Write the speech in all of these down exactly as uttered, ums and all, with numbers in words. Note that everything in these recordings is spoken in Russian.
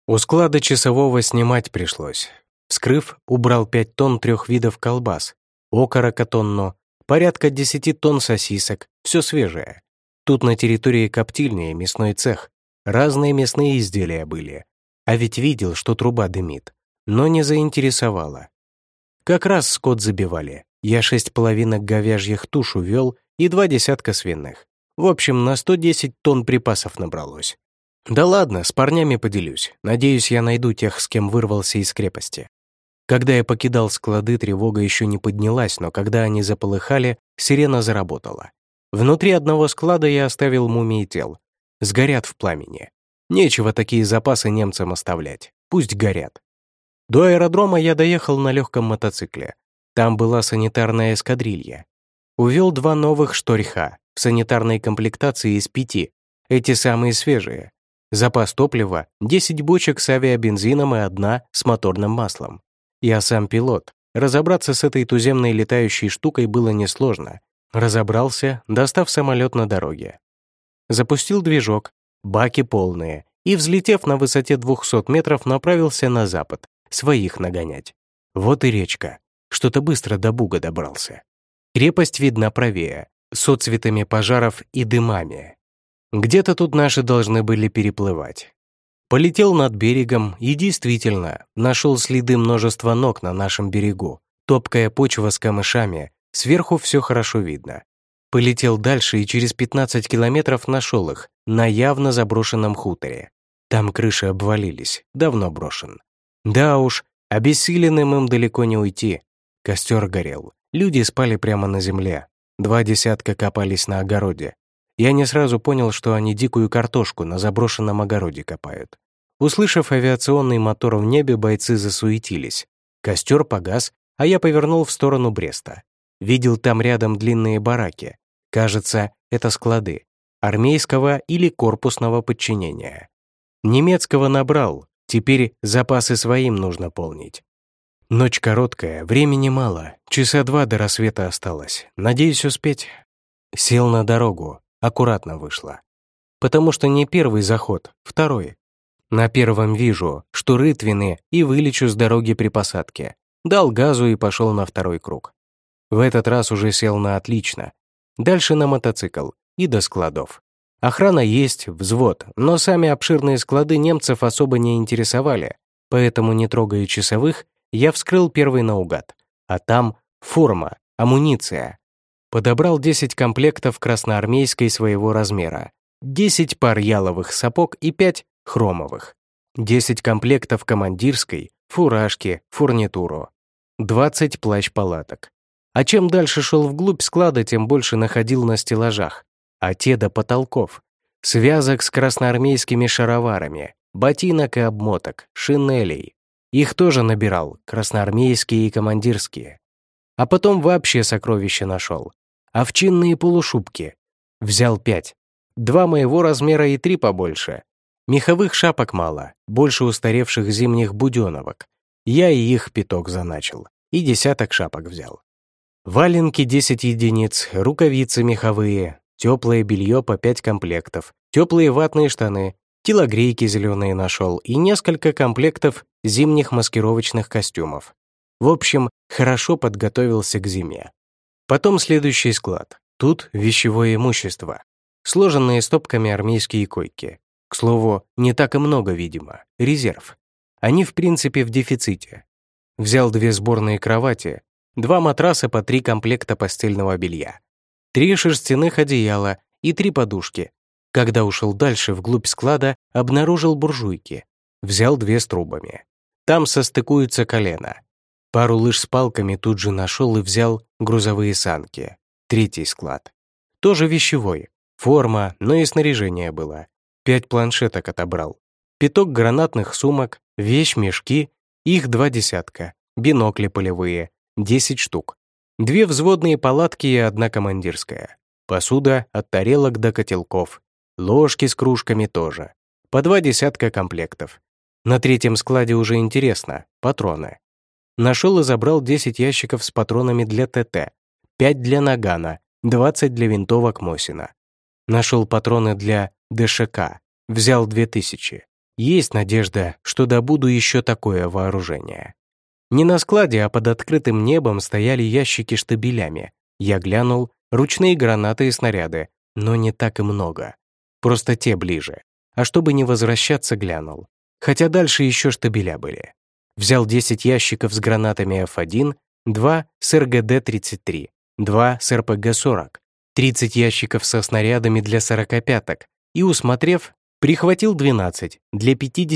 У склада часового снимать пришлось. Вскрыв, убрал пять тонн трех видов колбас, окорока тонну, порядка десяти тонн сосисок, все свежее. Тут на территории коптильни мясной цех. Разные мясные изделия были. А ведь видел, что труба дымит, но не заинтересовало. Как раз скот забивали. Я шесть половинок говяжьих туш увел и два десятка свиных. В общем, на сто десять тонн припасов набралось. Да ладно, с парнями поделюсь. Надеюсь, я найду тех, с кем вырвался из крепости. Когда я покидал склады, тревога еще не поднялась, но когда они заполыхали, сирена заработала. Внутри одного склада я оставил мумии тел. Сгорят в пламени. Нечего такие запасы немцам оставлять. Пусть горят. До аэродрома я доехал на легком мотоцикле. Там была санитарная эскадрилья. Увел два новых шторха в санитарной комплектации из пяти. Эти самые свежие. Запас топлива — десять бочек с авиабензином и одна с моторным маслом. Я сам пилот. Разобраться с этой туземной летающей штукой было несложно. Разобрался, достав самолет на дороге. Запустил движок, баки полные, и, взлетев на высоте двухсот метров, направился на запад, своих нагонять. Вот и речка. Что-то быстро до Буга добрался. Крепость видна правее, с отцветами пожаров и дымами. Где-то тут наши должны были переплывать. Полетел над берегом и действительно нашел следы множества ног на нашем берегу. Топкая почва с камышами, сверху все хорошо видно. Полетел дальше и через пятнадцать километров нашел их на явно заброшенном хуторе. Там крыши обвалились, давно брошен. Да уж, обессиленным им далеко не уйти. Костер горел, люди спали прямо на земле. Два десятка копались на огороде. Я не сразу понял, что они дикую картошку на заброшенном огороде копают. Услышав авиационный мотор в небе, бойцы засуетились. Костер погас, а я повернул в сторону Бреста. Видел там рядом длинные бараки. Кажется, это склады. Армейского или корпусного подчинения. Немецкого набрал, теперь запасы своим нужно полнить. Ночь короткая, времени мало, часа два до рассвета осталось. Надеюсь успеть. Сел на дорогу. Аккуратно вышло. Потому что не первый заход, второй. На первом вижу, что рытвины, и вылечу с дороги при посадке. Дал газу и пошел на второй круг. В этот раз уже сел на отлично. Дальше на мотоцикл и до складов. Охрана есть, взвод, но сами обширные склады немцев особо не интересовали, поэтому, не трогая часовых, я вскрыл первый наугад. А там форма, амуниция. Подобрал десять комплектов красноармейской своего размера, десять пар яловых сапог и пять хромовых, десять комплектов командирской, фуражки, фурнитуру, двадцать плащ-палаток. А чем дальше шел вглубь склада, тем больше находил на стеллажах, а те до потолков, связок с красноармейскими шароварами, ботинок и обмоток, шинелей. Их тоже набирал, красноармейские и командирские. А потом вообще сокровища нашел. Овчинные полушубки. Взял пять. Два моего размера и три побольше. Меховых шапок мало, больше устаревших зимних буденовок. Я и их пяток заначил. И десяток шапок взял. Валенки десять единиц, рукавицы меховые, теплое белье по пять комплектов, теплые ватные штаны, телогрейки зеленые нашел и несколько комплектов зимних маскировочных костюмов. В общем, хорошо подготовился к зиме. Потом следующий склад. Тут вещевое имущество. Сложенные стопками армейские койки. К слову, не так и много, видимо. Резерв. Они, в принципе, в дефиците. Взял две сборные кровати, два матраса по три комплекта постельного белья, три шерстяных одеяла и три подушки. Когда ушел дальше, вглубь склада, обнаружил буржуйки. Взял две с трубами. Там состыкуются колена. Пару лыж с палками тут же нашел и взял грузовые санки. Третий склад. Тоже вещевой. Форма, но и снаряжение было. Пять планшеток отобрал. Пяток гранатных сумок, вещмешки, их два десятка. Бинокли полевые, десять штук. Две взводные палатки и одна командирская. Посуда от тарелок до котелков. Ложки с кружками тоже. По два десятка комплектов. На третьем складе уже интересно. Патроны. Нашел и забрал десять ящиков с патронами для ТТ, пять для нагана, двадцать для винтовок Мосина. Нашел патроны для ДШК, взял две тысячи. Есть надежда, что добуду еще такое вооружение. Не на складе, а под открытым небом стояли ящики штабелями. Я глянул, ручные гранаты и снаряды, но не так и много. Просто те ближе. А чтобы не возвращаться, глянул. Хотя дальше еще штабеля были. Взял десять ящиков с гранатами эф один, два с эр гэ дэ тридцать три, два с эр пэ гэ сорок, тридцать ящиков со снарядами для сорокопяток и, усмотрев, прихватил двенадцать для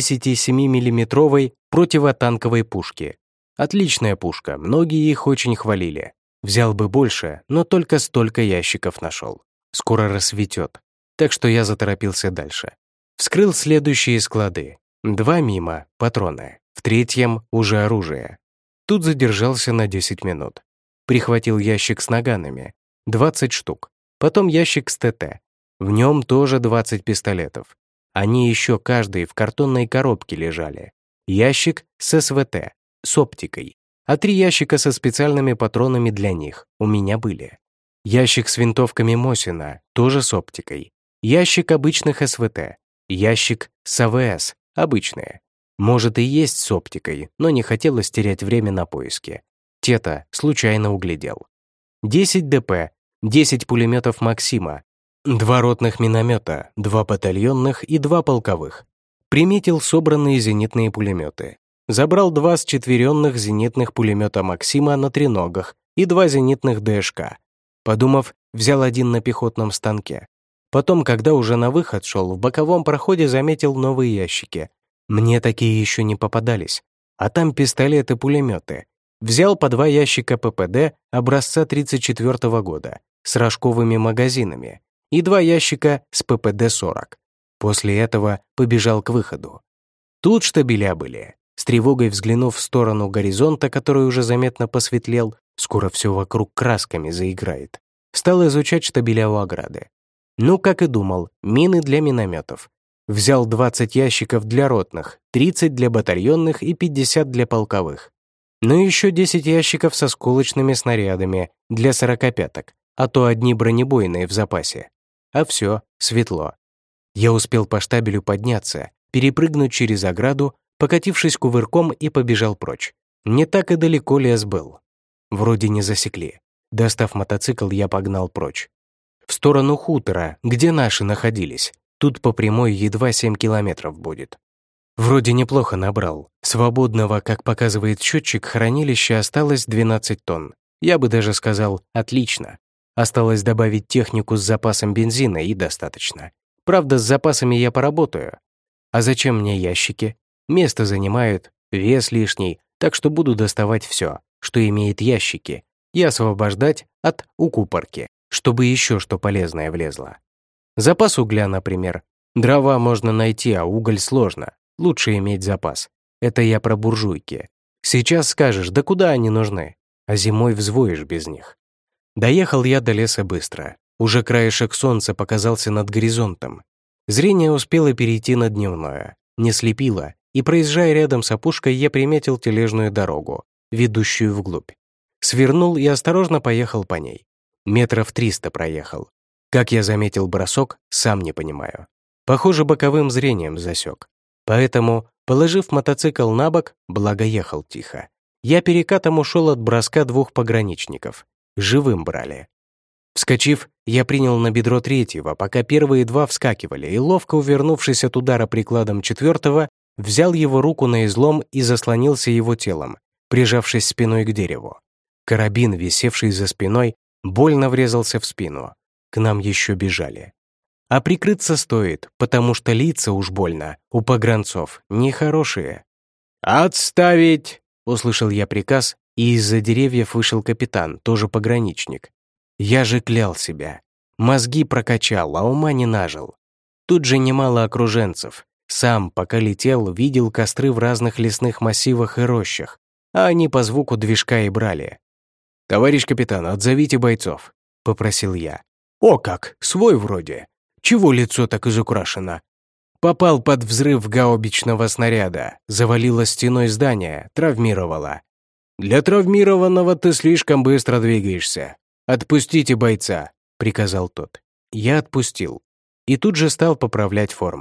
пятидесятисемимиллиметровой противотанковой пушки. Отличная пушка, многие их очень хвалили. Взял бы больше, но только столько ящиков нашел. Скоро рассветет, так что я заторопился дальше. Вскрыл следующие склады. Два мимо, патроны. В третьем уже оружие. Тут задержался на десять минут. Прихватил ящик с наганами. двадцать штук. Потом ящик с тэ тэ. В нем тоже двадцать пистолетов. Они еще каждый в картонной коробке лежали. Ящик с эс вэ тэ, с оптикой. А три ящика со специальными патронами для них у меня были. Ящик с винтовками Мосина, тоже с оптикой. Ящик обычных эс вэ тэ. Ящик с а вэ эс, обычные. Может и есть с оптикой, но не хотелось терять время на поиски. Те-то случайно углядел. десять дэ пэ, десять пулеметов Максима, два ротных миномета, два батальонных и два полковых. Приметил собранные зенитные пулеметы. Забрал два счетверенных зенитных пулемета Максима на треногах и два зенитных дэ эш ка. Подумав, взял один на пехотном станке. Потом, когда уже на выход шел, в боковом проходе заметил новые ящики. Мне такие еще не попадались. А там пистолеты-пулеметы. Взял по два ящика пэ пэ дэ образца тридцать четвёртого года с рожковыми магазинами и два ящика с пэ пэ дэ сорок. После этого побежал к выходу. Тут штабеля были. С тревогой взглянув в сторону горизонта, который уже заметно посветлел, скоро все вокруг красками заиграет, стал изучать штабеля у ограды. Ну, как и думал, мины для минометов. Взял двадцать ящиков для ротных, тридцать для батальонных и пятьдесят для полковых. Ну и еще десять ящиков со осколочными снарядами для сорокопяток, а то одни бронебойные в запасе. А все, светло. Я успел по штабелю подняться, перепрыгнуть через ограду, покатившись кувырком, и побежал прочь. Не так и далеко лес был. Вроде не засекли. Достав мотоцикл, я погнал прочь. В сторону хутора, где наши находились. Тут по прямой едва семь километров будет. Вроде неплохо набрал. Свободного, как показывает счетчик, хранилища осталось двенадцать тонн. Я бы даже сказал, отлично. Осталось добавить технику с запасом бензина, и достаточно. Правда, с запасами я поработаю. А зачем мне ящики? Место занимают, вес лишний, так что буду доставать все, что имеет ящики, и освобождать от укупорки, чтобы еще что полезное влезло. Запас угля, например. Дрова можно найти, а уголь сложно. Лучше иметь запас. Это я про буржуйки. Сейчас скажешь, да куда они нужны? А зимой взвоишь без них. Доехал я до леса быстро. Уже краешек солнца показался над горизонтом. Зрение успело перейти на дневное. Не слепило, и, проезжая рядом с опушкой, я приметил тележную дорогу, ведущую вглубь. Свернул и осторожно поехал по ней. Метров триста проехал. Как я заметил бросок, сам не понимаю. Похоже, боковым зрением засек. Поэтому, положив мотоцикл на бок, благо ехал тихо, я перекатом ушел от броска двух пограничников. Живым брали. Вскочив, я принял на бедро третьего, пока первые два вскакивали, и, ловко увернувшись от удара прикладом четвертого, взял его руку на излом и заслонился его телом, прижавшись спиной к дереву. Карабин, висевший за спиной, больно врезался в спину. К нам еще бежали. А прикрыться стоит, потому что лица уж больно у погранцов нехорошие. «Отставить!» — услышал я приказ, и из-за деревьев вышел капитан, тоже пограничник. Я же клял себя. Мозги прокачал, а ума не нажил. Тут же немало окруженцев. Сам, пока летел, видел костры в разных лесных массивах и рощах, а они по звуку движка и брали. «Товарищ капитан, отзовите бойцов», — попросил я. «О как, свой вроде. Чего лицо так изукрашено?» Попал под взрыв гаубичного снаряда, завалило стеной здания, травмировало. «Для травмированного ты слишком быстро двигаешься. Отпустите бойца», — приказал тот. Я отпустил. И тут же стал поправлять форму.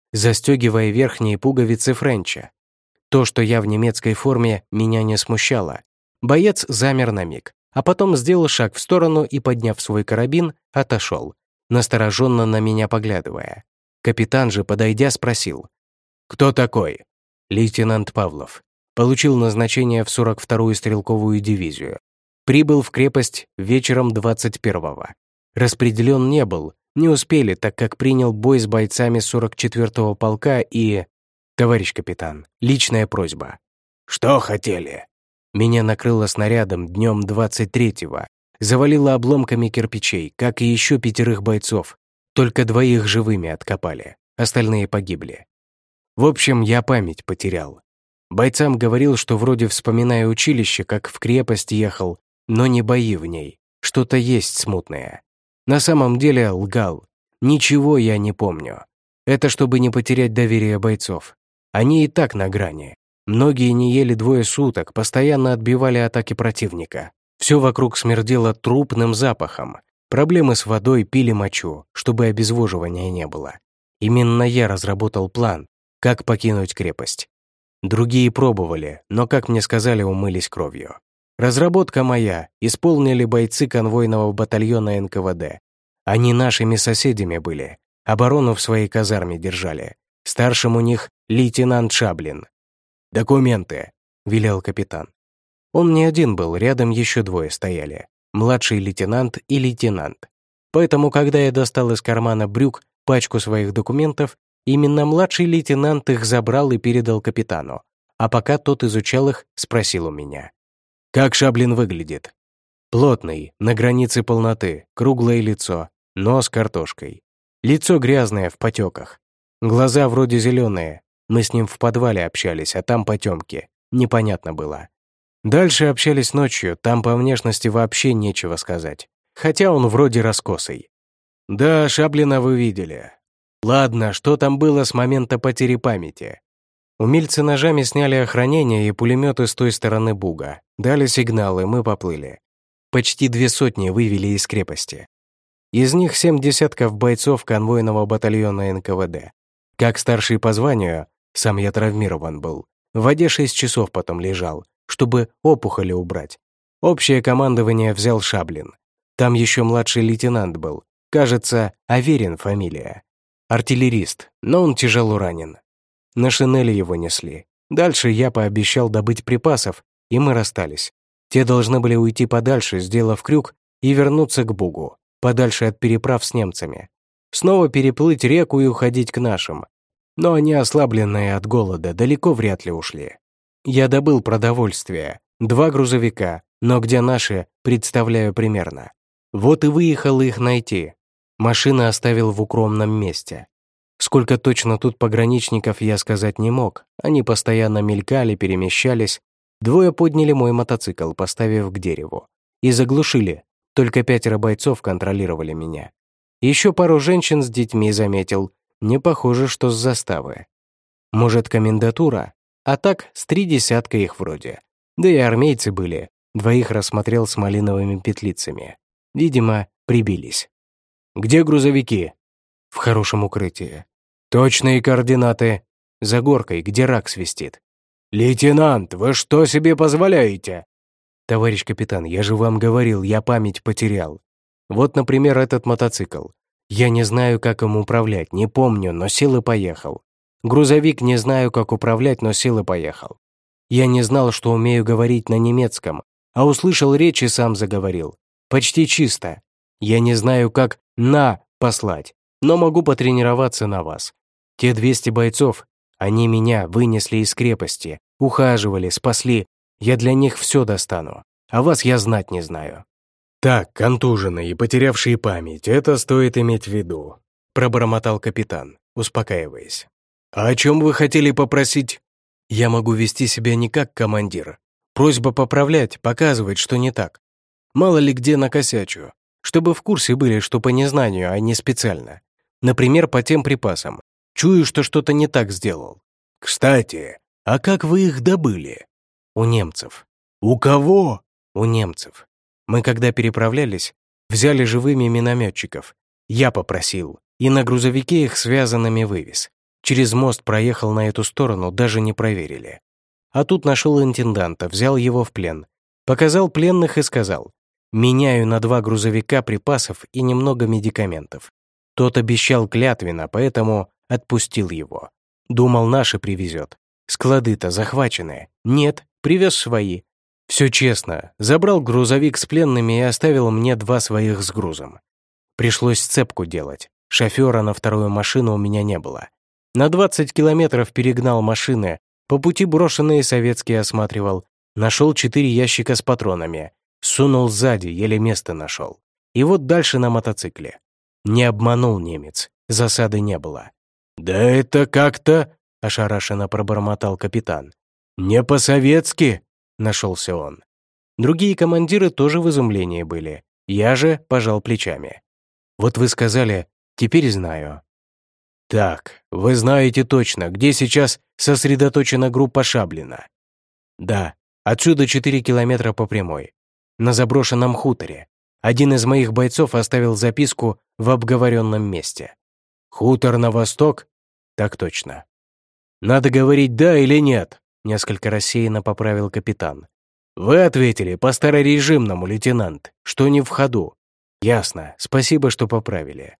застегивая верхние пуговицы френча. То, что я в немецкой форме, меня не смущало. Боец замер на миг, а потом сделал шаг в сторону и, подняв свой карабин, отошел, настороженно на меня поглядывая. Капитан же, подойдя, спросил: «Кто такой?» «Лейтенант Павлов. Получил назначение в сорок вторую стрелковую дивизию. Прибыл в крепость вечером двадцать первого. Распределен не был, не успели, так как принял бой с бойцами сорок четвёртого полка и... Товарищ капитан, личная просьба». «Что хотели?» Меня накрыло снарядом днем двадцать третьего. Завалило обломками кирпичей, как и еще пятерых бойцов. Только двоих живыми откопали, остальные погибли. В общем, я память потерял. Бойцам говорил, что вроде вспоминая училище, как в крепость ехал, но не бои в ней. Что-то есть смутное. На самом деле лгал. Ничего я не помню. Это чтобы не потерять доверие бойцов. Они и так на грани. Многие не ели двое суток, постоянно отбивали атаки противника. Все вокруг смердело трупным запахом. Проблемы с водой, пили мочу, чтобы обезвоживания не было. Именно я разработал план, как покинуть крепость. Другие пробовали, но, как мне сказали, умылись кровью. Разработка моя, исполнили бойцы конвойного батальона эн ка вэ дэ. Они нашими соседями были, оборону в своей казарме держали. Старшим у них лейтенант Шаблин. «Документы», — велел капитан. Он не один был, рядом еще двое стояли. Младший лейтенант и лейтенант. Поэтому, когда я достал из кармана брюк пачку своих документов, именно младший лейтенант их забрал и передал капитану. А пока тот изучал их, спросил у меня: «Как Шаблин выглядит?» «Плотный, на границе полноты, круглое лицо, нос картошкой. Лицо грязное, в потеках. Глаза вроде зеленые. Мы с ним в подвале общались, а там потемки. Непонятно было. Дальше общались ночью, там по внешности вообще нечего сказать. Хотя он вроде раскосый». «Да, Шаблина вы видели. Ладно, что там было с момента потери памяти?» Умельцы ножами сняли охранение и пулеметы с той стороны буга. Дали сигналы, мы поплыли. Почти две сотни вывели из крепости. Из них семь десятков бойцов конвойного батальона эн ка вэ дэ. Как старший по званию, сам я травмирован был, в воде шесть часов потом лежал, чтобы опухоли убрать. Общее командование взял Шаблин. Там еще младший лейтенант был, кажется, Аверин фамилия. Артиллерист, но он тяжело ранен. На шинели его несли. Дальше я пообещал добыть припасов, и мы расстались. Те должны были уйти подальше, сделав крюк, и вернуться к бугу, подальше от переправ с немцами. Снова переплыть реку и уходить к нашим. Но они, ослабленные от голода, далеко вряд ли ушли. Я добыл продовольствие, два грузовика, но где наши, представляю примерно. Вот и выехал их найти. Машины оставил в укромном месте. Сколько точно тут пограничников, я сказать не мог. Они постоянно мелькали, перемещались. Двое подняли мой мотоцикл, поставив к дереву. И заглушили. Только пятеро бойцов контролировали меня. Еще пару женщин с детьми заметил. Не похоже, что с заставы. Может, комендатура? А так, с три десятка их вроде. Да и армейцы были. Двоих рассмотрел с малиновыми петлицами. Видимо, прибились. «Где грузовики?» «В хорошем укрытии». «Точные координаты?» «За горкой, где рак свистит». «Лейтенант, вы что себе позволяете?» «Товарищ капитан, я же вам говорил, я память потерял. Вот, например, этот мотоцикл. Я не знаю, как им управлять, не помню, но сел и поехал. Грузовик не знаю, как управлять, но сел и поехал. Я не знал, что умею говорить на немецком, а услышал речь и сам заговорил. Почти чисто. Я не знаю, как «на» послать, но могу потренироваться на вас. Те двести бойцов, они меня вынесли из крепости, ухаживали, спасли. Я для них все достану, а вас я знать не знаю». «Так, контуженные и потерявшие память, это стоит иметь в виду», пробормотал капитан, успокаиваясь. «А о чем вы хотели попросить?» «Я могу вести себя не как командир. Просьба поправлять, показывать, что не так. Мало ли где накосячу, чтобы в курсе были, что по незнанию, а не специально. Например, по тем припасам. Чую, что что-то не так сделал. Кстати, а как вы их добыли?» «У немцев». «У кого?» «У немцев. Мы, когда переправлялись, взяли живыми минометчиков. Я попросил, и на грузовике их связанными вывез. Через мост проехал на эту сторону, даже не проверили. А тут нашел интенданта, взял его в плен. Показал пленных и сказал: «Меняю на два грузовика припасов и немного медикаментов». Тот обещал клятвенно, поэтому отпустил его. Думал, наши привезет. Склады-то захваченные. Нет, привез свои. Все честно. Забрал грузовик с пленными и оставил мне два своих с грузом. Пришлось цепку делать. Шофера на вторую машину у меня не было. На двадцать километров перегнал машины, по пути брошенные советские осматривал. Нашел четыре ящика с патронами. Сунул сзади, еле место нашел. И вот дальше на мотоцикле. Не обманул немец, засады не было. «Да это как-то...» — ошарашенно пробормотал капитан. «Не по-советски!» — нашелся он. Другие командиры тоже в изумлении были. Я же пожал плечами. «Вот вы сказали, теперь знаю». «Так, вы знаете точно, где сейчас сосредоточена группа Шаблина?» «Да, отсюда четыре километра по прямой. На заброшенном хуторе. Один из моих бойцов оставил записку в обговоренном месте». «Хутор на восток?» «Так точно». «Надо говорить «да» или «нет», — несколько рассеянно поправил капитан. «Вы ответили по старорежимному, лейтенант, что не в ходу». «Ясно, спасибо, что поправили».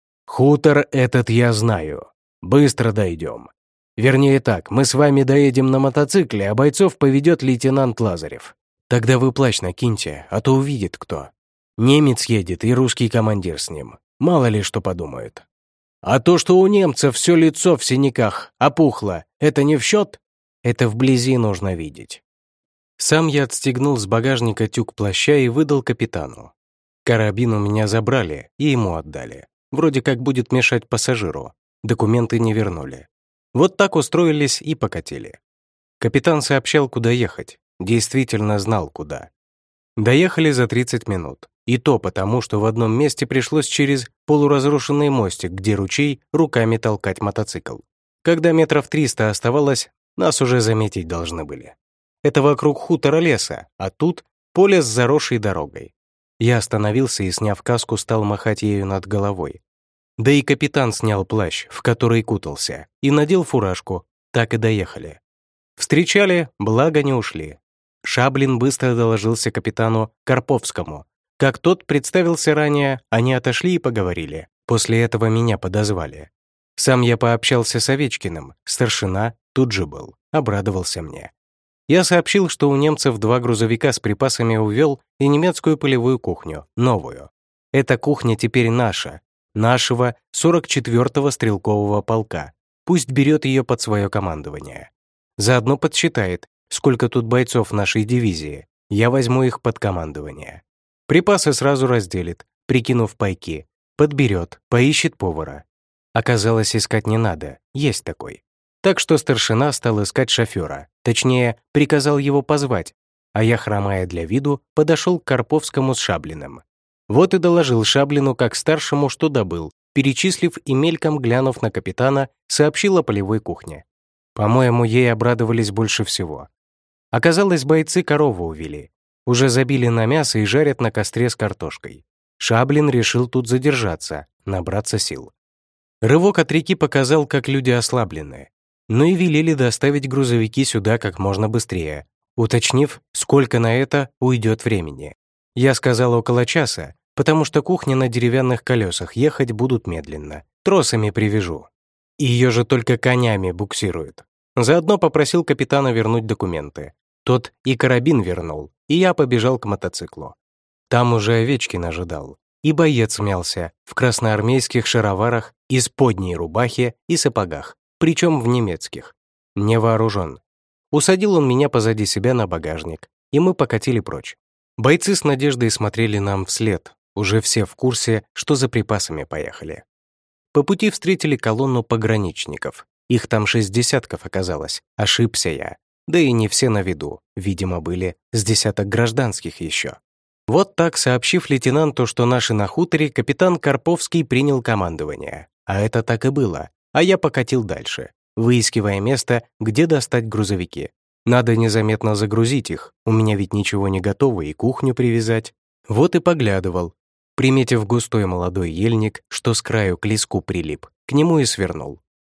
«Хутор этот я знаю. Быстро дойдем. Вернее так, мы с вами доедем на мотоцикле, а бойцов поведет лейтенант Лазарев. Тогда вы плащ накиньте, а то увидит кто. Немец едет и русский командир с ним. Мало ли что подумают. А то, что у немца все лицо в синяках опухло, это не в счет? Это вблизи нужно видеть». Сам я отстегнул с багажника тюк плаща и выдал капитану. Карабин у меня забрали и ему отдали. Вроде как будет мешать пассажиру. Документы не вернули. Вот так устроились и покатили. Капитан сообщал, куда ехать. Действительно знал, куда. Доехали за тридцать минут. И то потому, что в одном месте пришлось через полуразрушенный мостик, где ручей, руками толкать мотоцикл. Когда метров триста оставалось, нас уже заметить должны были. Это вокруг хутора леса, а тут поле с заросшей дорогой. Я остановился и, сняв каску, стал махать ею над головой. Да и капитан снял плащ, в который кутался, и надел фуражку. Так и доехали. Встречали, благо не ушли. Шаблин быстро доложился капитану Карповскому. Как тот представился ранее, они отошли и поговорили. После этого меня подозвали. Сам я пообщался с Овечкиным, старшина тут же был, обрадовался мне. Я сообщил, что у немцев два грузовика с припасами увел и немецкую полевую кухню, новую. Эта кухня теперь наша, нашего сорок четвёртого стрелкового полка. Пусть берет ее под свое командование. Заодно подсчитает, сколько тут бойцов нашей дивизии. Я возьму их под командование. Припасы сразу разделит, прикинув пайки. Подберет, поищет повара. Оказалось, искать не надо, есть такой. Так что старшина стал искать шофера, точнее, приказал его позвать, а я, хромая для виду, подошел к Карповскому с Шаблиным. Вот и доложил Шаблину как старшему, что добыл, перечислив и мельком глянув на капитана, сообщил о полевой кухне. По-моему, ей обрадовались больше всего. Оказалось, бойцы корову увели. Уже забили на мясо и жарят на костре с картошкой. Шаблин решил тут задержаться, набраться сил. Рывок от реки показал, как люди ослаблены. Ну и велели доставить грузовики сюда как можно быстрее, уточнив, сколько на это уйдет времени. Я сказал около часа, потому что кухни на деревянных колесах ехать будут медленно. Тросами привяжу. Ее же только конями буксируют. Заодно попросил капитана вернуть документы. Тот и карабин вернул, и я побежал к мотоциклу. Там уже Овечкин ожидал. И боец мялся в красноармейских шароварах, исподней рубахе и сапогах, причем в немецких. Не вооружен. Усадил он меня позади себя на багажник, и мы покатили прочь. Бойцы с надеждой смотрели нам вслед, уже все в курсе, что за припасами поехали. По пути встретили колонну пограничников. Их там шесть десятков оказалось, ошибся я. Да и не все на виду, видимо, были с десяток гражданских еще. Вот так, сообщив лейтенанту, что наши на хуторе, капитан Карповский принял командование. А это так и было. А я покатил дальше, выискивая место, где достать грузовики. Надо незаметно загрузить их, у меня ведь ничего не готово и кухню привязать. Вот и поглядывал. Приметив густой молодой ельник, что с краю к леску прилип, к нему и свернул.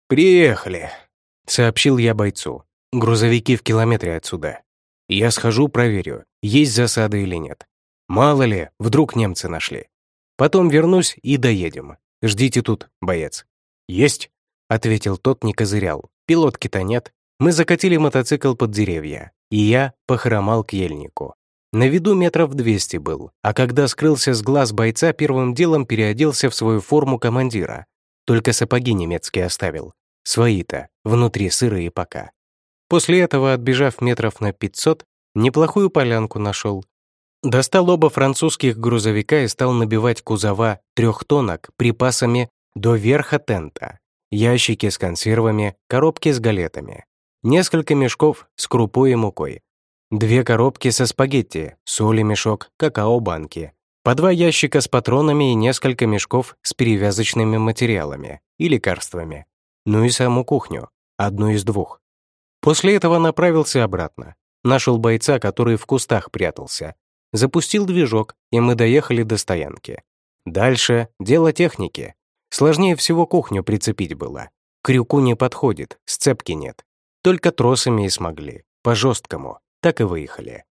«Приехали», — сообщил я бойцу. «Грузовики в километре отсюда. Я схожу, проверю, есть засада или нет. Мало ли, вдруг немцы нашли. Потом вернусь и доедем. Ждите тут, боец». «Есть», — ответил тот, не козырял. «Пилотки-то нет». Мы закатили мотоцикл под деревья, и я похромал к ельнику. На виду метров двести был, а когда скрылся с глаз бойца, первым делом переоделся в свою форму командира. Только сапоги немецкие оставил. Свои-то, внутри сырые пока. После этого, отбежав метров на пятьсот, неплохую полянку нашел. Достал оба французских грузовика и стал набивать кузова трехтонок припасами до верха тента. Ящики с консервами, коробки с галетами. Несколько мешков с крупой и мукой. Две коробки со спагетти, соли мешок, какао-банки. По два ящика с патронами и несколько мешков с перевязочными материалами и лекарствами. Ну и саму кухню, одну из двух. После этого направился обратно. Нашел бойца, который в кустах прятался. Запустил движок, и мы доехали до стоянки. Дальше дело техники. Сложнее всего кухню прицепить было. К крюку не подходит, сцепки нет. Только тросами и смогли, по-жесткому, так и выехали.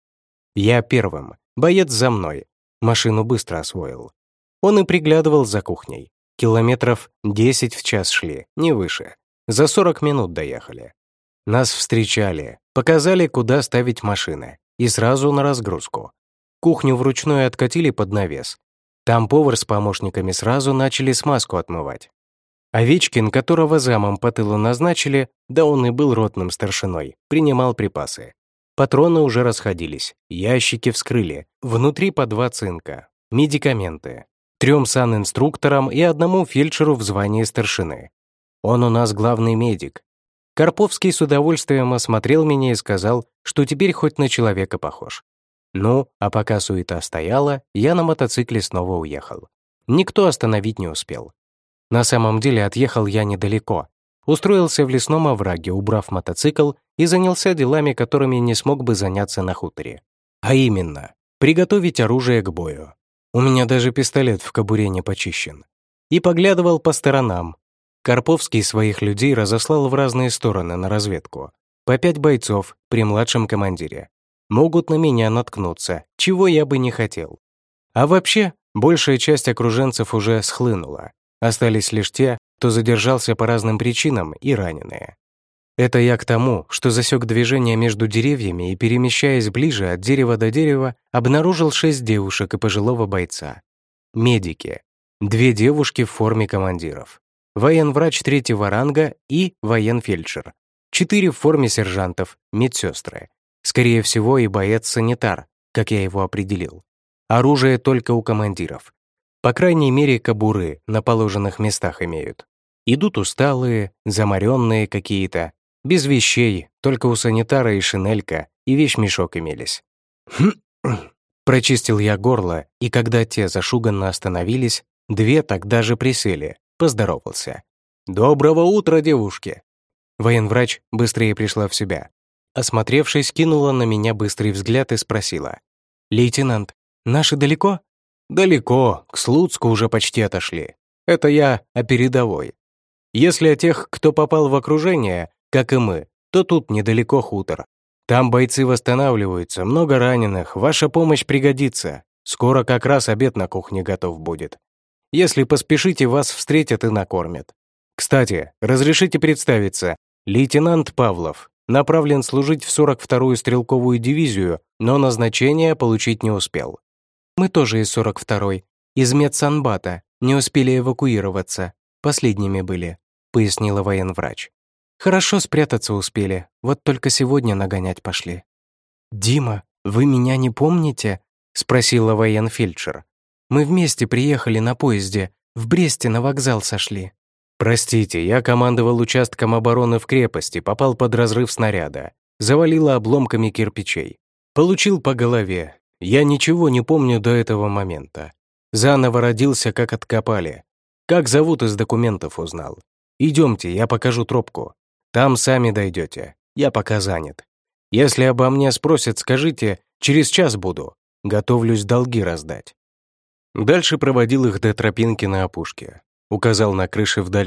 Я первым, боец за мной. Машину быстро освоил. Он и приглядывал за кухней. Километров десять в час шли, не выше. За сорок минут доехали. Нас встречали, показали, куда ставить машины, и сразу на разгрузку. Кухню вручную откатили под навес. Там повар с помощниками сразу начали смазку отмывать. Овечкин, которого замом по тылу назначили, да он и был ротным старшиной, принимал припасы. Патроны уже расходились, ящики вскрыли, внутри по два цинка, медикаменты, трем санинструкторам и одному фельдшеру в звании старшины. Он у нас главный медик. Карповский с удовольствием осмотрел меня и сказал, что теперь хоть на человека похож. Ну, а пока суета стояла, я на мотоцикле снова уехал. Никто остановить не успел. На самом деле отъехал я недалеко. Устроился в лесном овраге, убрав мотоцикл, и занялся делами, которыми не смог бы заняться на хуторе. А именно, приготовить оружие к бою. У меня даже пистолет в кобуре не почищен. И поглядывал по сторонам. Карповский своих людей разослал в разные стороны на разведку. По пять бойцов при младшем командире. Могут на меня наткнуться, чего я бы не хотел. А вообще, большая часть окруженцев уже схлынула. Остались лишь те, кто задержался по разным причинам, и раненые. Это я к тому, что засек движение между деревьями и, перемещаясь ближе от дерева до дерева, обнаружил шесть девушек и пожилого бойца. Медики. Две девушки в форме командиров. Военврач третьего ранга и военфельдшер. Четыре в форме сержантов, медсестры. Скорее всего, и боец-санитар, как я его определил. Оружие только у командиров. По крайней мере, кобуры на положенных местах имеют. Идут усталые, заморенные какие-то, без вещей, только у санитара и шинелька, и вещмешок имелись. Прочистил я горло, и когда те зашуганно остановились, две так даже присели, поздоровался. «Доброго утра, девушки!» Военврач быстрее пришла в себя. Осмотревшись, кинула на меня быстрый взгляд и спросила. «Лейтенант, наши далеко?» «Далеко, к Слуцку уже почти отошли. Это я о передовой. Если о тех, кто попал в окружение, как и мы, то тут недалеко хутор. Там бойцы восстанавливаются, много раненых, ваша помощь пригодится. Скоро как раз обед на кухне готов будет. Если поспешите, вас встретят и накормят. Кстати, разрешите представиться, лейтенант Павлов. Направлен служить в сорок вторую стрелковую дивизию, но назначение получить не успел. Мы тоже из сорок второй, из медсанбата, не успели эвакуироваться, последними были», — пояснила военврач. «Хорошо спрятаться успели, вот только сегодня нагонять пошли». «Дима, вы меня не помните?» — спросила военфельдшер. «Мы вместе приехали на поезде, в Бресте на вокзал сошли». «Простите, я командовал участком обороны в крепости, попал под разрыв снаряда, завалило обломками кирпичей. Получил по голове. Я ничего не помню до этого момента. Заново родился, как откопали. Как зовут, из документов узнал. Идемте, я покажу тропку. Там сами дойдете. Я пока занят. Если обо мне спросят, скажите, через час буду. Готовлюсь долги раздать». Дальше проводил их до тропинки на опушке. Указал на крыши вдали.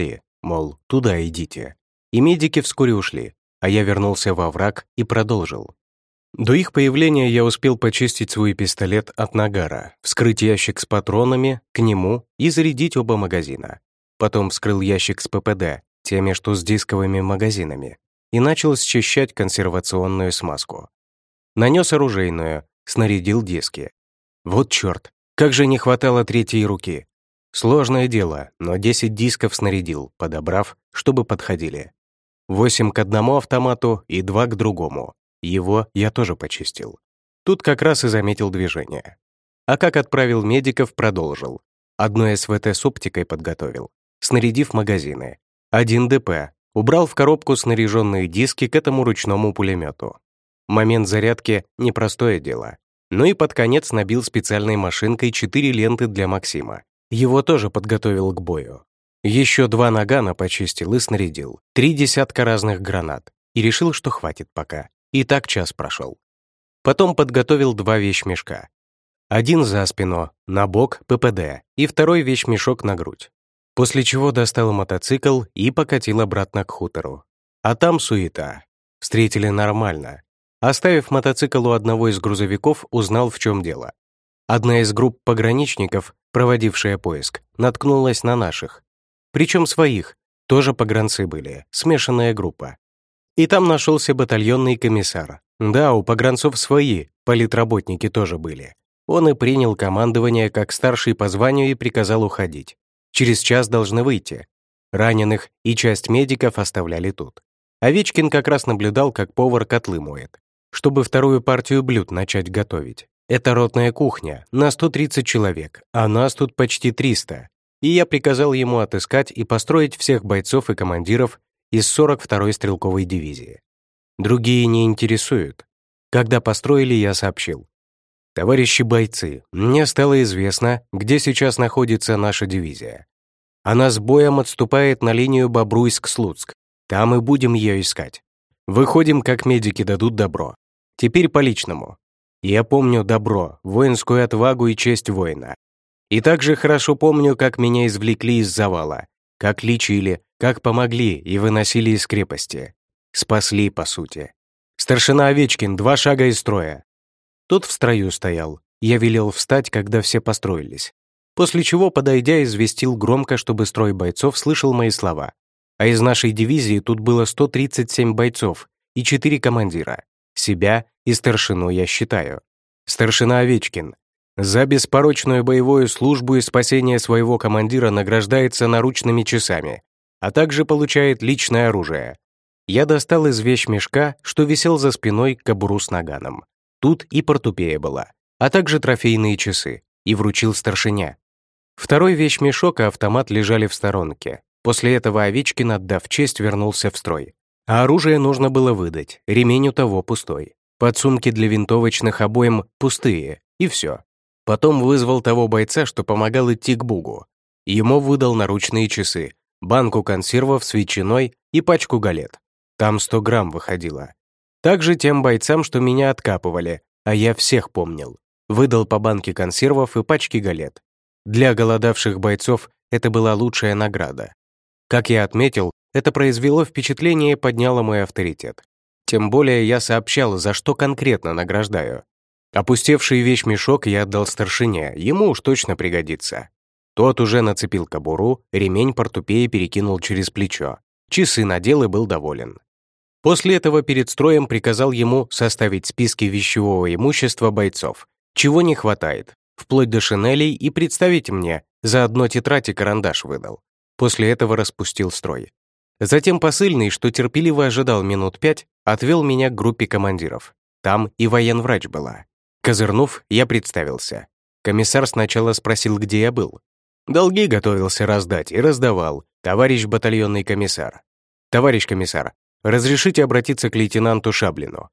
мол, туда идите. И медики вскоре ушли, а я вернулся во враг и продолжил. До их появления я успел почистить свой пистолет от нагара, вскрыть ящик с патронами к нему и зарядить оба магазина. Потом вскрыл ящик с ППД, теми, что с дисковыми магазинами, и начал счищать консервационную смазку. Нанес оружейную, снарядил диски. Вот черт, как же не хватало третьей руки. Сложное дело, но десять дисков снарядил, подобрав, чтобы подходили. восемь к одному автомату и два к другому. Его я тоже почистил. Тут как раз и заметил движение. А как отправил медиков, продолжил. Одно СВТ с оптикой подготовил, снарядив магазины. Один ДП. Убрал в коробку снаряженные диски к этому ручному пулемету. Момент зарядки — непростое дело. Ну и под конец набил специальной машинкой четыре ленты для Максима. Его тоже подготовил к бою. Еще два нагана почистил и снарядил. Три десятка разных гранат. И решил, что хватит пока. И так час прошел. Потом подготовил два вещмешка. Один за спину, на бок ППД, и второй вещмешок на грудь. После чего достал мотоцикл и покатил обратно к хутору. А там суета. Встретили нормально. Оставив мотоцикл у одного из грузовиков, узнал, в чем дело. Одна из групп пограничников, проводившая поиск, наткнулась на наших. Причем своих, тоже погранцы были, смешанная группа. И там нашелся батальонный комиссар. Да, у погранцов свои, политработники тоже были. Он и принял командование как старший по званию и приказал уходить. Через час должны выйти. Раненых и часть медиков оставляли тут. Овечкин как раз наблюдал, как повар котлы моет, чтобы вторую партию блюд начать готовить. Это ротная кухня, на сто тридцать человек, а нас тут почти триста. И я приказал ему отыскать и построить всех бойцов и командиров из сорок второй стрелковой дивизии. Другие не интересуют. Когда построили, я сообщил. «Товарищи бойцы, мне стало известно, где сейчас находится наша дивизия. Она с боем отступает на линию Бобруйск-Слуцк. Там и будем ее искать. Выходим, как медики дадут добро. Теперь по личному. Я помню добро, воинскую отвагу и честь воина. И также хорошо помню, как меня извлекли из завала, как лечили, как помогли и выносили из крепости. Спасли, по сути. Старшина Овечкин, два шага из строя». Тот в строю стоял. Я велел встать, когда все построились. После чего, подойдя, известил громко, чтобы строй бойцов слышал мои слова. А из нашей дивизии тут было сто тридцать семь бойцов и четыре командира. Себя и старшину я считаю. Старшина Овечкин за беспорочную боевую службу и спасение своего командира награждается наручными часами, а также получает личное оружие. Я достал из вещмешка, что висел за спиной, кобуру с наганом. Тут и портупея была, а также трофейные часы, и вручил старшине. Второй вещмешок и автомат лежали в сторонке. После этого Овечкин, отдав честь, вернулся в строй. А оружие нужно было выдать, ремень у того пустой. Подсумки для винтовочных обоим пустые, и все. Потом вызвал того бойца, что помогал идти к бугу. Ему выдал наручные часы, банку консервов с ветчиной и пачку галет. Там сто грамм выходило. Также тем бойцам, что меня откапывали, а я всех помнил, выдал по банке консервов и пачке галет. Для голодавших бойцов это была лучшая награда. Как я отметил, это произвело впечатление и подняло мой авторитет. Тем более я сообщал, за что конкретно награждаю. Опустевший вещмешок я отдал старшине, ему уж точно пригодится. Тот уже нацепил кобуру, ремень портупеи перекинул через плечо. Часы надел и был доволен. После этого перед строем приказал ему составить списки вещевого имущества бойцов, чего не хватает, вплоть до шинелей, и представить мне, заодно тетрадь и карандаш выдал. После этого распустил строй. Затем посыльный, что терпеливо ожидал минут пять, отвел меня к группе командиров. Там и военврач была. Козырнув, я представился. Комиссар сначала спросил, где я был. Долги готовился раздать и раздавал, товарищ батальонный комиссар. Товарищ комиссар, разрешите обратиться к лейтенанту Шаблину?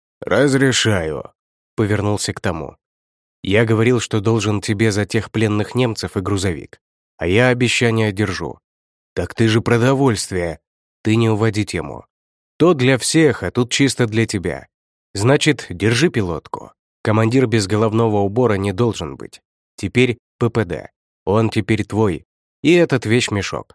«Разрешаю», — повернулся к тому. «Я говорил, что должен тебе за тех пленных немцев и грузовик, а я обещание держу. Так ты же продовольствие. Ты не уводи тему. То для всех, а тут чисто для тебя. Значит, держи пилотку. Командир без головного убора не должен быть. Теперь ППД. Он теперь твой. И этот вещмешок».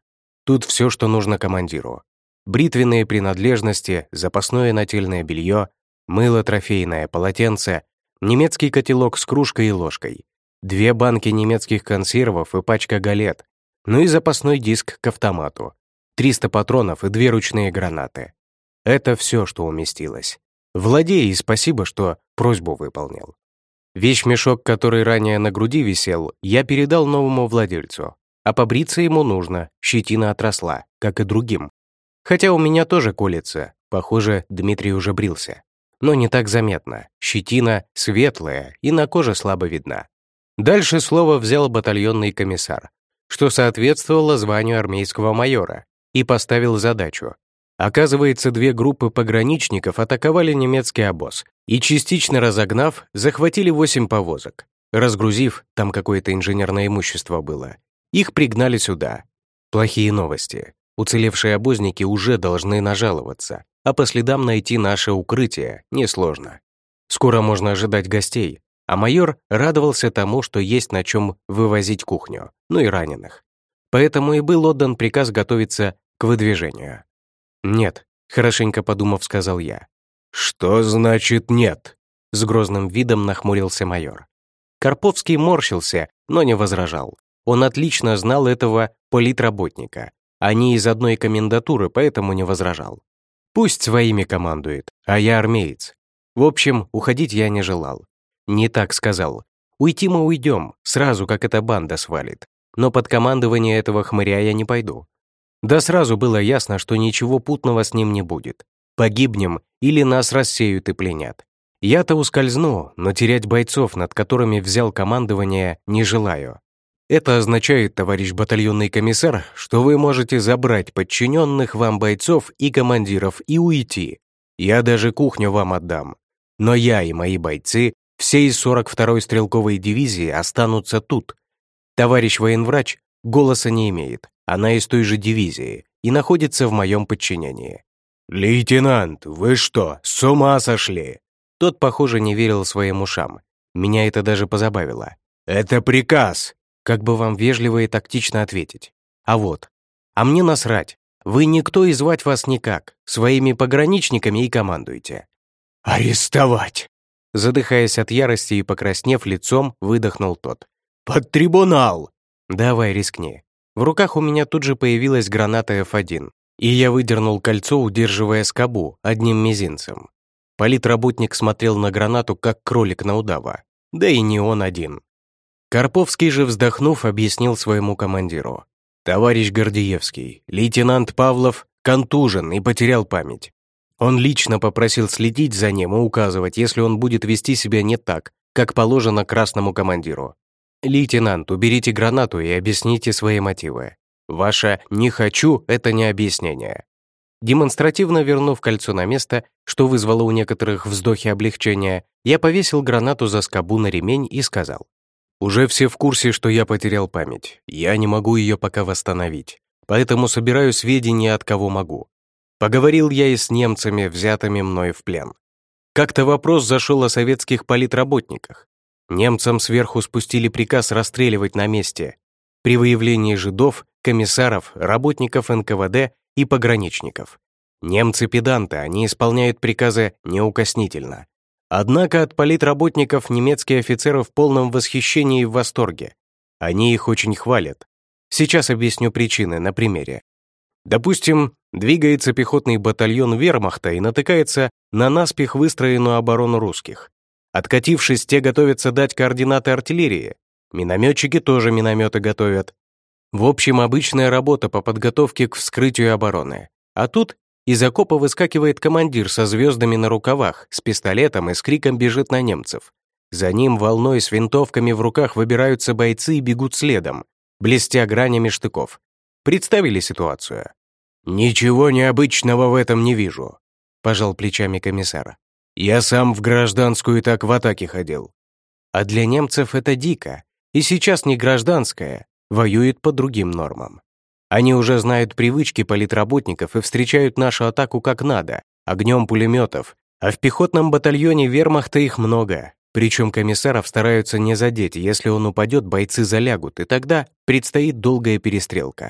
Тут все, что нужно командиру. Бритвенные принадлежности, запасное нательное белье, мыло трофейное, полотенце, немецкий котелок с кружкой и ложкой, две банки немецких консервов и пачка галет, ну и запасной диск к автомату, триста патронов и две ручные гранаты. Это все, что уместилось. Владей, и спасибо, что просьбу выполнил. Вещмешок, который ранее на груди висел, я передал новому владельцу. А побриться ему нужно, щетина отросла, как и другим. Хотя у меня тоже колется, похоже, Дмитрий уже брился. Но не так заметно, щетина светлая и на коже слабо видна. Дальше слово взял батальонный комиссар, что соответствовало званию армейского майора, и поставил задачу. Оказывается, две группы пограничников атаковали немецкий обоз и, частично разогнав, захватили восемь повозок. Разгрузив, там какое-то инженерное имущество было, их пригнали сюда. Плохие новости. Уцелевшие обозники уже должны нажаловаться, а по следам найти наше укрытие несложно. Скоро можно ожидать гостей, а майор радовался тому, что есть на чем вывозить кухню, ну и раненых. Поэтому и был отдан приказ готовиться к выдвижению. «Нет», — хорошенько подумав, сказал я. «Что значит нет?» — с грозным видом нахмурился майор. Карповский морщился, но не возражал. Он отлично знал этого политработника. Они из одной комендатуры, поэтому не возражал. Пусть своими командует, а я армеец. В общем, уходить я не желал. Не так сказал. Уйти мы уйдем, сразу как эта банда свалит. Но под командование этого хмыря я не пойду. Да сразу было ясно, что ничего путного с ним не будет. Погибнем или нас рассеют и пленят. Я-то ускользну, но терять бойцов, над которыми взял командование, не желаю. Это означает, товарищ батальонный комиссар, что вы можете забрать подчиненных вам бойцов и командиров и уйти. Я даже кухню вам отдам. Но я и мои бойцы, все из сорок второй стрелковой дивизии, останутся тут. Товарищ военврач голоса не имеет, она из той же дивизии и находится в моем подчинении. «Лейтенант, вы что, с ума сошли?» Тот, похоже, не верил своим ушам. Меня это даже позабавило. «Это приказ!» Как бы вам вежливо и тактично ответить. А вот. А мне насрать. Вы никто и звать вас никак. Своими пограничниками и командуйте. «Арестовать!» Задыхаясь от ярости и покраснев лицом, выдохнул тот. «Под трибунал!» «Давай, рискни». В руках у меня тут же появилась граната эф один, и я выдернул кольцо, удерживая скобу одним мизинцем. Политработник смотрел на гранату, как кролик на удава. Да и не он один. Карповский же, вздохнув, объяснил своему командиру. «Товарищ Гордеевский, лейтенант Павлов контужен и потерял память. Он лично попросил следить за ним и указывать, если он будет вести себя не так, как положено красному командиру. Лейтенант, уберите гранату и объясните свои мотивы. Ваше «не хочу» — это не объяснение». Демонстративно вернув кольцо на место, что вызвало у некоторых вздохи облегчения, я повесил гранату за скобу на ремень и сказал. «Уже все в курсе, что я потерял память. Я не могу ее пока восстановить, поэтому собираю сведения, от кого могу. Поговорил я и с немцами, взятыми мной в плен. Как-то вопрос зашел о советских политработниках. Немцам сверху спустили приказ расстреливать на месте. При выявлении жидов, комиссаров, работников эн ка вэ дэ и пограничников. Немцы педанты, они исполняют приказы неукоснительно. Однако от политработников немецкие офицеры в полном восхищении и в восторге. Они их очень хвалят. Сейчас объясню причины на примере. Допустим, двигается пехотный батальон вермахта и натыкается на наспех выстроенную оборону русских. Откатившись, те готовятся дать координаты артиллерии. Минометчики тоже минометы готовят. В общем, обычная работа по подготовке к вскрытию обороны. А тут из окопа выскакивает командир со звездами на рукавах, с пистолетом и с криком бежит на немцев. За ним волной с винтовками в руках выбираются бойцы и бегут следом, блестя гранями штыков. Представили ситуацию? «Ничего необычного в этом не вижу», — пожал плечами комиссар. «Я сам в гражданскую так в атаке ходил». А для немцев это дико. И сейчас не гражданская, воюет по другим нормам. Они уже знают привычки политработников и встречают нашу атаку как надо, огнем пулеметов, а в пехотном батальоне вермахта их много. Причем комиссаров стараются не задеть, если он упадет, бойцы залягут, и тогда предстоит долгая перестрелка.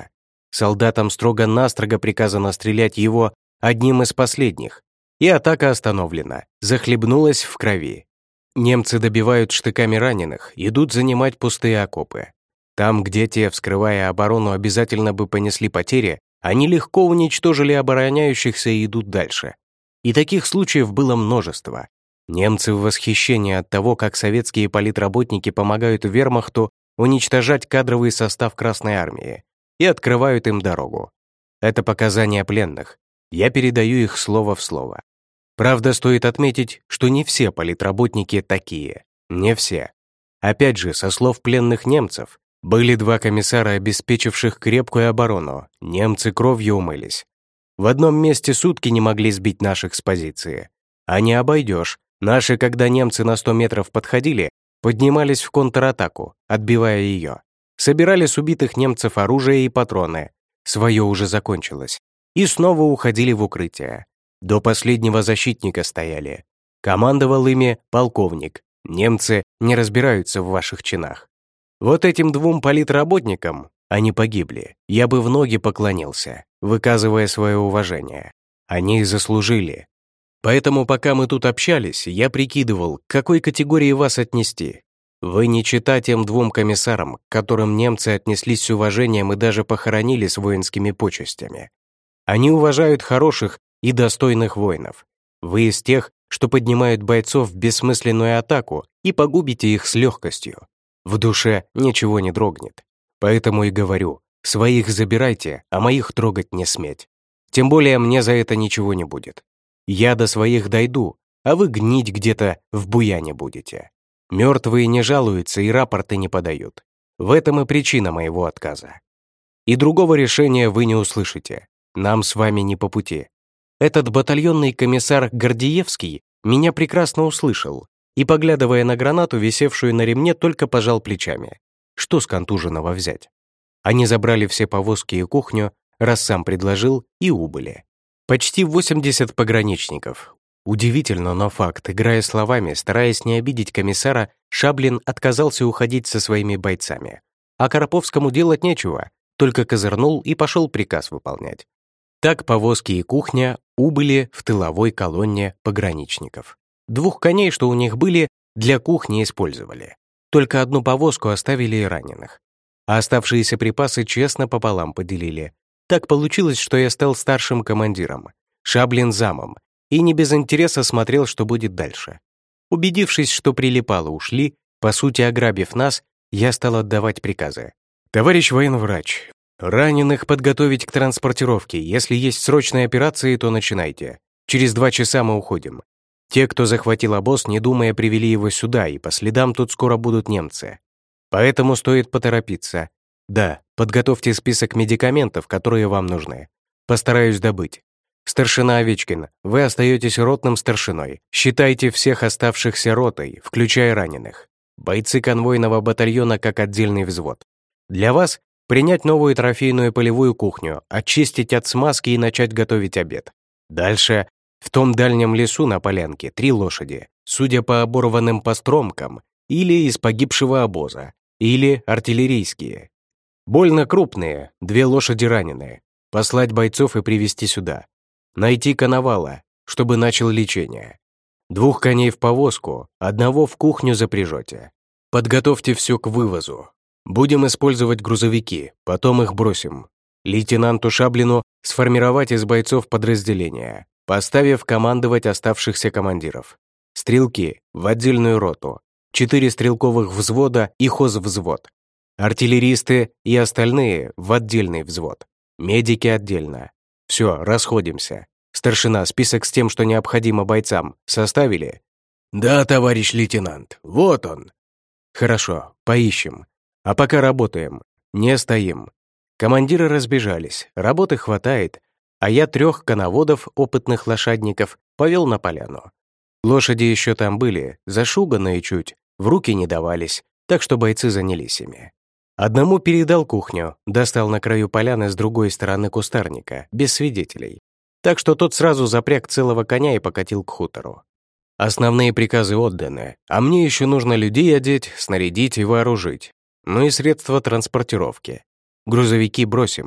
Солдатам строго-настрого приказано стрелять его одним из последних. И атака остановлена, захлебнулась в крови. Немцы добивают штыками раненых, идут занимать пустые окопы. Там, где те, вскрывая оборону, обязательно бы понесли потери, они легко уничтожили обороняющихся и идут дальше. И таких случаев было множество. Немцы в восхищении от того, как советские политработники помогают вермахту уничтожать кадровый состав Красной Армии и открывают им дорогу. Это показания пленных. Я передаю их слово в слово. Правда, стоит отметить, что не все политработники такие. Не все. Опять же, со слов пленных немцев, были два комиссара, обеспечивших крепкую оборону. Немцы кровью умылись. В одном месте сутки не могли сбить наших с позиции. А не обойдешь. Наши, когда немцы на сто метров подходили, поднимались в контратаку, отбивая ее. Собирали с убитых немцев оружие и патроны. Свое уже закончилось. И снова уходили в укрытие. До последнего защитника стояли. Командовал ими полковник. Немцы не разбираются в ваших чинах. Вот этим двум политработникам, они погибли, я бы в ноги поклонился, выказывая свое уважение. Они заслужили. Поэтому, пока мы тут общались, я прикидывал, к какой категории вас отнести. Вы не чета тем двум комиссарам, к которым немцы отнеслись с уважением и даже похоронили с воинскими почестями. Они уважают хороших и достойных воинов. Вы из тех, что поднимают бойцов в бессмысленную атаку и погубите их с легкостью. В душе ничего не дрогнет. Поэтому и говорю, своих забирайте, а моих трогать не сметь. Тем более мне за это ничего не будет. Я до своих дойду, а вы гнить где-то в буяне будете. Мертвые не жалуются и рапорты не подают. В этом и причина моего отказа. И другого решения вы не услышите. Нам с вами не по пути. Этот батальонный комиссар Гордеевский меня прекрасно услышал и, поглядывая на гранату, висевшую на ремне, только пожал плечами. Что с контуженного взять? Они забрали все повозки и кухню, раз сам предложил, и убыли. Почти восемьдесят пограничников. Удивительно, но факт. Играя словами, стараясь не обидеть комиссара, Шаблин отказался уходить со своими бойцами. А Карповскому делать нечего, только козырнул и пошел приказ выполнять. Так повозки и кухня убыли в тыловой колонне пограничников. Двух коней, что у них были, для кухни использовали. Только одну повозку оставили и раненых. А оставшиеся припасы честно пополам поделили. Так получилось, что я стал старшим командиром, Шаблин замом, и не без интереса смотрел, что будет дальше. Убедившись, что прилипало ушли, по сути ограбив нас, я стал отдавать приказы. «Товарищ военврач, раненых подготовить к транспортировке. Если есть срочные операции, то начинайте. Через два часа мы уходим. Те, кто захватил обоз, не думая, привели его сюда, и по следам тут скоро будут немцы. Поэтому стоит поторопиться. Да, подготовьте список медикаментов, которые вам нужны. Постараюсь добыть. Старшина Овечкин, вы остаетесь ротным старшиной. Считайте всех оставшихся ротой, включая раненых. Бойцы конвойного батальона как отдельный взвод. Для вас принять новую трофейную полевую кухню, очистить от смазки и начать готовить обед. Дальше в том дальнем лесу на полянке три лошади, судя по оборванным постромкам, или из погибшего обоза, или артиллерийские. Больно крупные, две лошади раненые. Послать бойцов и привезти сюда. Найти коновала, чтобы начал лечение. Двух коней в повозку, одного в кухню запряжете. Подготовьте все к вывозу. Будем использовать грузовики, потом их бросим. Лейтенанту Шаблину сформировать из бойцов подразделения, поставив командовать оставшихся командиров. Стрелки в отдельную роту, четыре стрелковых взвода и хозвзвод. Артиллеристы и остальные в отдельный взвод. Медики отдельно. Все, расходимся. Старшина, список с тем, что необходимо бойцам, составили? Да, товарищ лейтенант, вот он. Хорошо, поищем. А пока работаем, не стоим. Командиры разбежались, работы хватает, а я трех коноводов, опытных лошадников, повел на поляну. Лошади еще там были, зашуганные чуть, в руки не давались, так что бойцы занялись ими. Одному передал кухню, достал на краю поляны с другой стороны кустарника, без свидетелей. Так что тот сразу запряг целого коня и покатил к хутору. Основные приказы отданы, а мне еще нужно людей одеть, снарядить и вооружить. Ну и средства транспортировки. Грузовики бросим.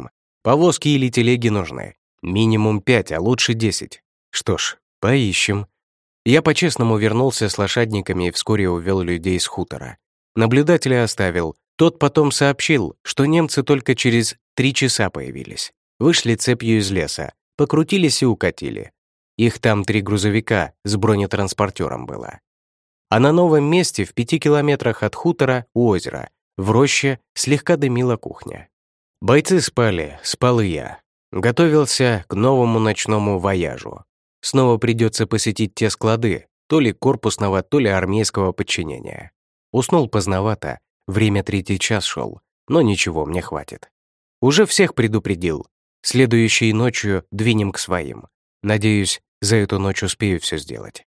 Повозки или телеги нужны. Минимум пять, а лучше десять. Что ж, поищем. Я по-честному вернулся с лошадниками и вскоре увел людей с хутора. Наблюдателя оставил. Тот потом сообщил, что немцы только через три часа появились. Вышли цепью из леса, покрутились и укатили. Их там три грузовика с бронетранспортером было. А на новом месте, в пяти километрах от хутора, у озера, в роще слегка дымила кухня. Бойцы спали, спал и я. Готовился к новому ночному вояжу. Снова придется посетить те склады, то ли корпусного, то ли армейского подчинения. Уснул поздновато, время третий час шел, но ничего, мне хватит. Уже всех предупредил. Следующей ночью двинем к своим. Надеюсь, за эту ночь успею все сделать.